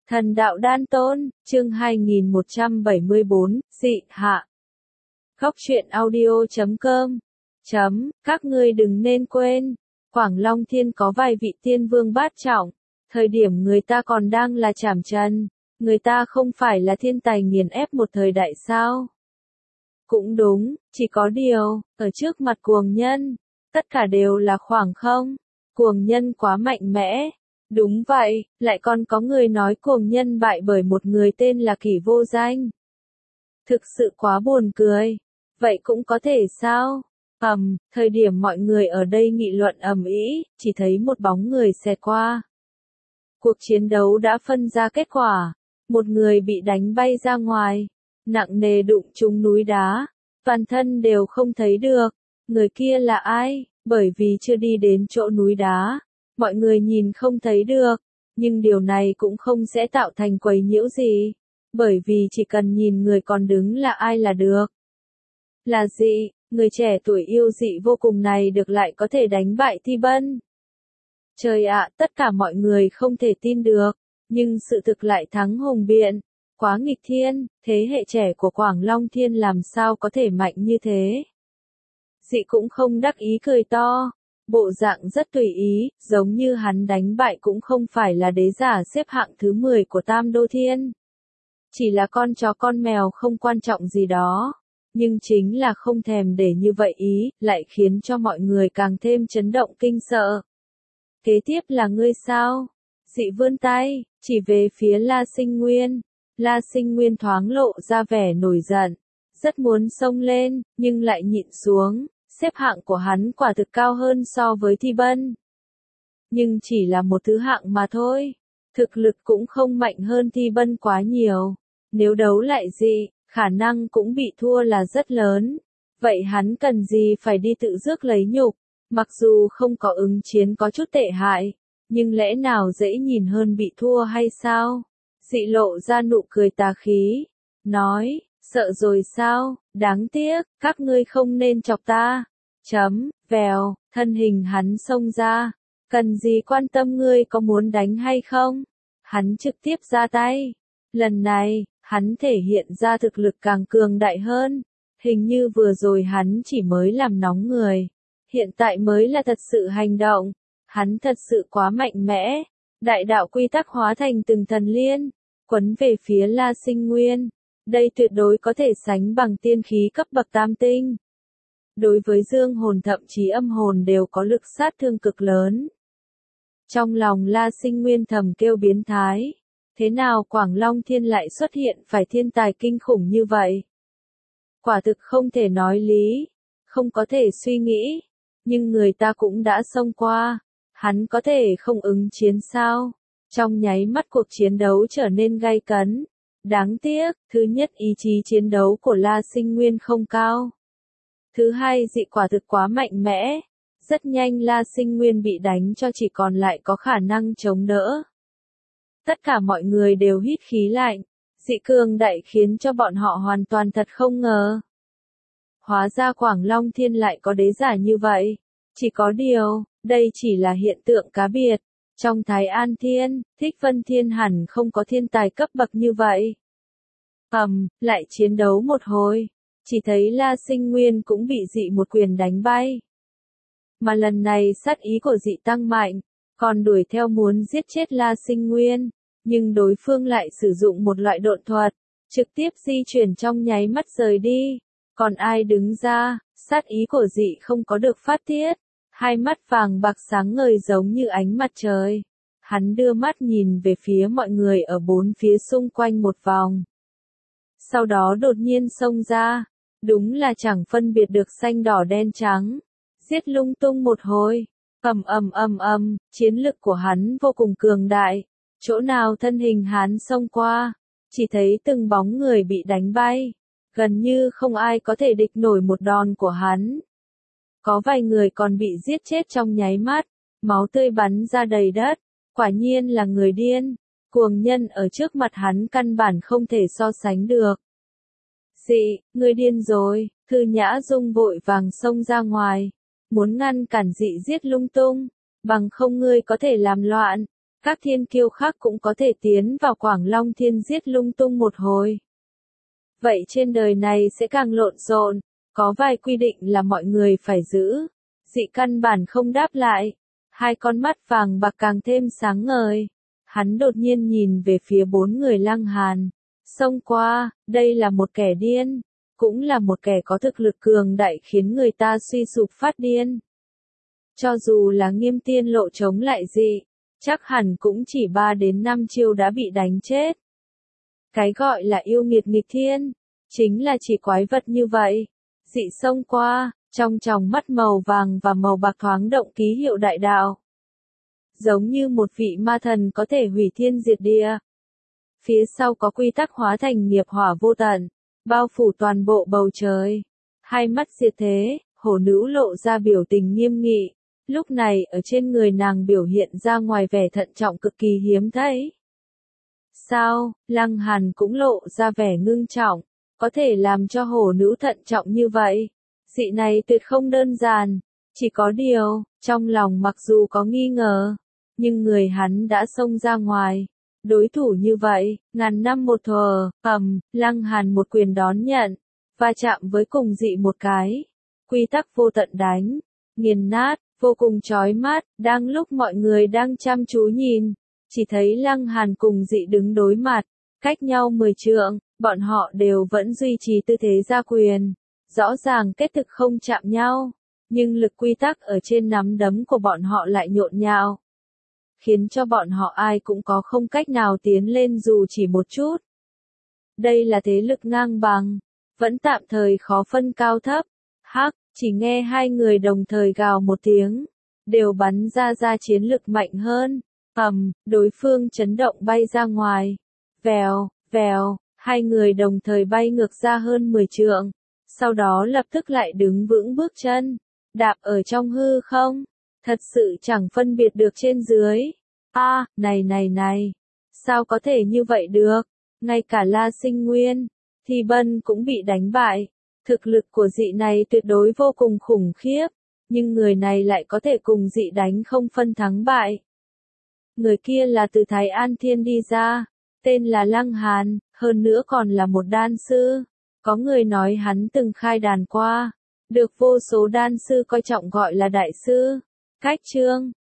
Thần đạo đan tôn, chương 2174, dị hạ. Góc truyện audio.com. Các ngươi đừng nên quên, Quảng Long Thiên có vài vị tiên vương bát trọng, thời điểm người ta còn đang là trảm trần, người ta không phải là thiên tài nghiền ép một thời đại sao? Cũng đúng, chỉ có điều, ở trước mặt cuồng nhân, tất cả đều là khoảng không, cuồng nhân quá mạnh mẽ. Đúng vậy, lại còn có người nói cuồng nhân bại bởi một người tên là Kỷ Vô Danh. Thực sự quá buồn cười. Vậy cũng có thể sao? Thời điểm mọi người ở đây nghị luận ầm ĩ, chỉ thấy một bóng người xẹt qua. Cuộc chiến đấu đã phân ra kết quả. Một người bị đánh bay ra ngoài, nặng nề đụng trúng núi đá, toàn thân đều không thấy được. Người kia là ai? Bởi vì chưa đi đến chỗ núi đá, mọi người nhìn không thấy được, nhưng điều này cũng không sẽ tạo thành quấy nhiễu gì, bởi vì chỉ cần nhìn người còn đứng là ai là được. Là gì, người trẻ tuổi yêu dị vô cùng này được lại có thể đánh bại Thi Bân? Trời ạ, tất cả mọi người không thể tin được, nhưng sự thực lại thắng hùng biện, quá nghịch thiên, thế hệ trẻ của Quảng Long Thiên làm sao có thể mạnh như thế? Dị cũng không đắc ý cười to. Bộ dạng rất tùy ý, giống như hắn đánh bại cũng không phải là đế giả xếp hạng thứ 10 của Tam Đô Thiên. Chỉ là con chó con mèo không quan trọng gì đó. Nhưng chính là không thèm để như vậy ý, lại khiến cho mọi người càng thêm chấn động kinh sợ. Kế tiếp là ngươi sao? Dị vươn tay, chỉ về phía La Sinh Nguyên. La Sinh Nguyên thoáng lộ ra vẻ nổi giận. Rất muốn xông lên, nhưng lại nhịn xuống. Xếp hạng của hắn quả thực cao hơn so với Thi Bân. Nhưng chỉ là một thứ hạng mà thôi. Thực lực cũng không mạnh hơn Thi Bân quá nhiều. Nếu đấu lại dị, khả năng cũng bị thua là rất lớn. Vậy hắn cần gì phải đi tự rước lấy nhục. Mặc dù không có ứng chiến có chút tệ hại, nhưng lẽ nào dễ nhìn hơn bị thua hay sao? Dị lộ ra nụ cười tà khí. Nói, sợ rồi sao, đáng tiếc, các ngươi không nên chọc ta. Vèo, thân hình hắn xông ra. Cần gì quan tâm ngươi có muốn đánh hay không? Hắn trực tiếp ra tay. Lần này, hắn thể hiện ra thực lực càng cường đại hơn. Hình như vừa rồi hắn chỉ mới làm nóng người. Hiện tại mới là thật sự hành động. Hắn thật sự quá mạnh mẽ. Đại đạo quy tắc hóa thành từng thần liên, quấn về phía La Sinh Nguyên. Đây tuyệt đối có thể sánh bằng tiên khí cấp bậc tam tinh. Đối với dương hồn thậm chí âm hồn đều có lực sát thương cực lớn. Trong lòng La Sinh Nguyên thầm kêu biến thái. Thế nào Quảng Long Thiên lại xuất hiện phải thiên tài kinh khủng như vậy? Quả thực không thể nói lý, không có thể suy nghĩ. Nhưng người ta cũng đã xông qua. Hắn có thể không ứng chiến sao? Trong nháy mắt cuộc chiến đấu trở nên gay cấn. Đáng tiếc, thứ nhất ý chí chiến đấu của La Sinh Nguyên không cao. Thứ hai dị quả thực quá mạnh mẽ. Rất nhanh La Sinh Nguyên bị đánh cho chỉ còn lại có khả năng chống đỡ. Tất cả mọi người đều hít khí lạnh. Dị cường đại khiến cho bọn họ hoàn toàn thật không ngờ. Hóa ra Quảng Long Thiên lại có đế giả như vậy. Chỉ có điều, đây chỉ là hiện tượng cá biệt. Trong Thái An Thiên, Thích Vân Thiên hẳn không có thiên tài cấp bậc như vậy. Lại chiến đấu một hồi. Chỉ thấy La Sinh Nguyên cũng bị dị một quyền đánh bay. Mà lần này sát ý của dị tăng mạnh, còn đuổi theo muốn giết chết La Sinh Nguyên. Nhưng đối phương lại sử dụng một loại độn thuật, trực tiếp di chuyển trong nháy mắt rời đi. Còn ai đứng ra, sát ý của dị không có được phát tiết. Hai mắt vàng bạc sáng ngời giống như ánh mặt trời. Hắn đưa mắt nhìn về phía mọi người ở bốn phía xung quanh một vòng. Sau đó đột nhiên xông ra. Đúng là chẳng phân biệt được xanh đỏ đen trắng. Giết lung tung một hồi. Chiến lực của hắn vô cùng cường đại. Chỗ nào thân hình hắn xông qua, chỉ thấy từng bóng người bị đánh bay. Gần như không ai có thể địch nổi một đòn của hắn. Có vài người còn bị giết chết trong nháy mắt, máu tươi bắn ra đầy đất. Quả nhiên là người điên. Cuồng nhân ở trước mặt hắn căn bản không thể so sánh được. Dị, ngươi điên rồi. Thư Nhã Dung vội vàng xông ra ngoài, muốn ngăn cản dị giết lung tung, bằng không ngươi có thể làm loạn. Các thiên kiêu khác cũng có thể tiến vào Quảng Long Thiên giết lung tung một hồi. Vậy trên đời này sẽ càng lộn xộn, có vài quy định là mọi người phải giữ. Dị căn bản không đáp lại, hai con mắt vàng bạc càng thêm sáng ngời. Hắn đột nhiên nhìn về phía bốn người Lăng Hàn. Xông qua, đây là một kẻ điên, cũng là một kẻ có thực lực cường đại khiến người ta suy sụp phát điên. Cho dù là Nghiêm Tiên Lộ chống lại dị, chắc hẳn cũng chỉ 3 đến 5 chiêu đã bị đánh chết. Cái gọi là yêu nghiệt nghịch thiên, chính là chỉ quái vật như vậy. Dị xông qua, trong tròng mắt màu vàng và màu bạc thoáng động ký hiệu đại đạo. Giống như một vị ma thần có thể hủy thiên diệt địa. Phía sau có quy tắc hóa thành nghiệp hỏa vô tận, bao phủ toàn bộ bầu trời. Hai mắt diệt thế, hổ nữ lộ ra biểu tình nghiêm nghị. Lúc này ở trên người nàng biểu hiện ra ngoài vẻ thận trọng cực kỳ hiếm thấy. Sao, Lăng Hàn cũng lộ ra vẻ ngưng trọng, có thể làm cho hổ nữ thận trọng như vậy. Dị này tuyệt không đơn giản, chỉ có điều, trong lòng mặc dù có nghi ngờ, nhưng người hắn đã xông ra ngoài. Đối thủ như vậy, ngàn năm một thuở, Lăng Hàn một quyền đón nhận, va chạm với cùng dị một cái. Quy tắc vô tận đánh, nghiền nát, vô cùng chói mắt, đang lúc mọi người đang chăm chú nhìn, chỉ thấy Lăng Hàn cùng dị đứng đối mặt, cách nhau 10 trượng, bọn họ đều vẫn duy trì tư thế ra quyền, rõ ràng kết thực không chạm nhau, nhưng lực quy tắc ở trên nắm đấm của bọn họ lại nhộn nhạo, khiến cho bọn họ ai cũng có không cách nào tiến lên dù chỉ một chút. Đây là thế lực ngang bằng, vẫn tạm thời khó phân cao thấp. Hắc, chỉ nghe hai người đồng thời gào một tiếng, đều bắn ra chiến lực mạnh hơn. Đối phương chấn động bay ra ngoài. Vèo, vèo, hai người đồng thời bay ngược ra hơn 10 trượng, sau đó lập tức lại đứng vững bước chân, đạp ở trong hư không, thật sự chẳng phân biệt được trên dưới. Này, sao có thể như vậy được? Ngay cả La Sinh Nguyên, Thi Bân cũng bị đánh bại. Thực lực của dị này tuyệt đối vô cùng khủng khiếp, nhưng người này lại có thể cùng dị đánh không phân thắng bại. Người kia là từ Thái An Thiên đi ra, tên là Lăng Hàn, hơn nữa còn là một đan sư. Có người nói hắn từng khai đàn qua, được vô số đan sư coi trọng gọi là đại sư. Cách chương